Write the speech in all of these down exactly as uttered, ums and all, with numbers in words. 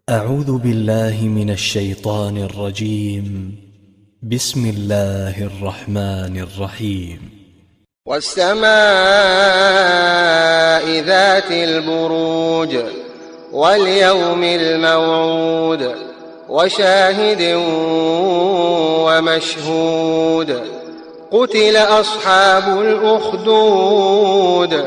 أعوذ بالله من الشيطان الرجيم. بسم الله الرحمن الرحيم. والسماء ذات البروج واليوم الموعود وشاهد ومشهود قتل أصحاب الأخدود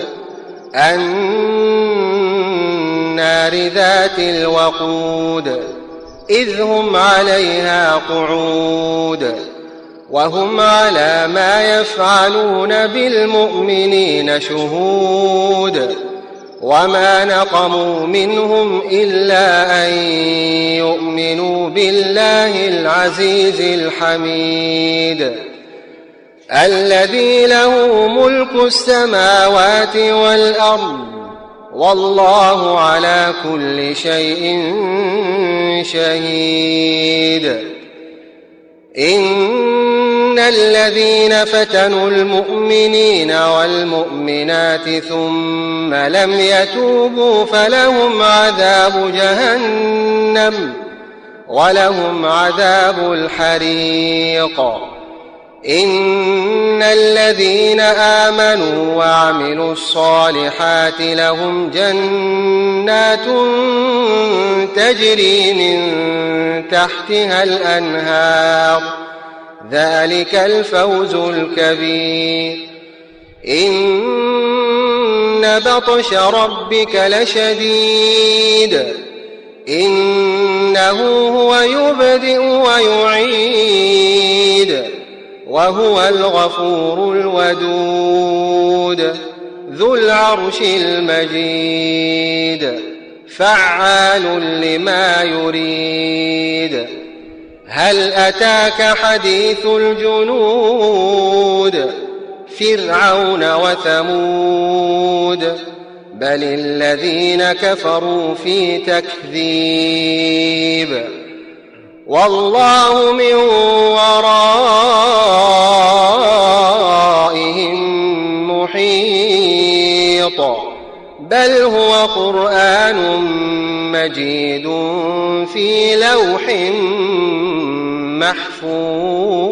النار ذات الوقود إذ هم عليها قعود وهم على ما يفعلون بالمؤمنين شهود وما نقموا منهم إلا أن يؤمنوا بالله العزيز الحميد الذي له ملك السماوات والأرض والله على كل شيء شهيد. إن الذين فتنوا المؤمنين والمؤمنات ثم لم يتوبوا فلهم عذاب جهنم ولهم عذاب الحريق. إن الذين آمنوا وعملوا الصالحات لهم جنات تجري من تحتها الأنهار ذلك الفوز الكبير. إن بطش ربك لشديد إنه هو يبدئ ويعيد وهو الغفور الودود ذو العرش المجيد فعال لما يريد. هل أتاك حديث الجنود فرعون وثمود بل الذين كفروا في تكذيب والله من ورائهم محيط بل هو قرآن مجيد في لوح محفوظ.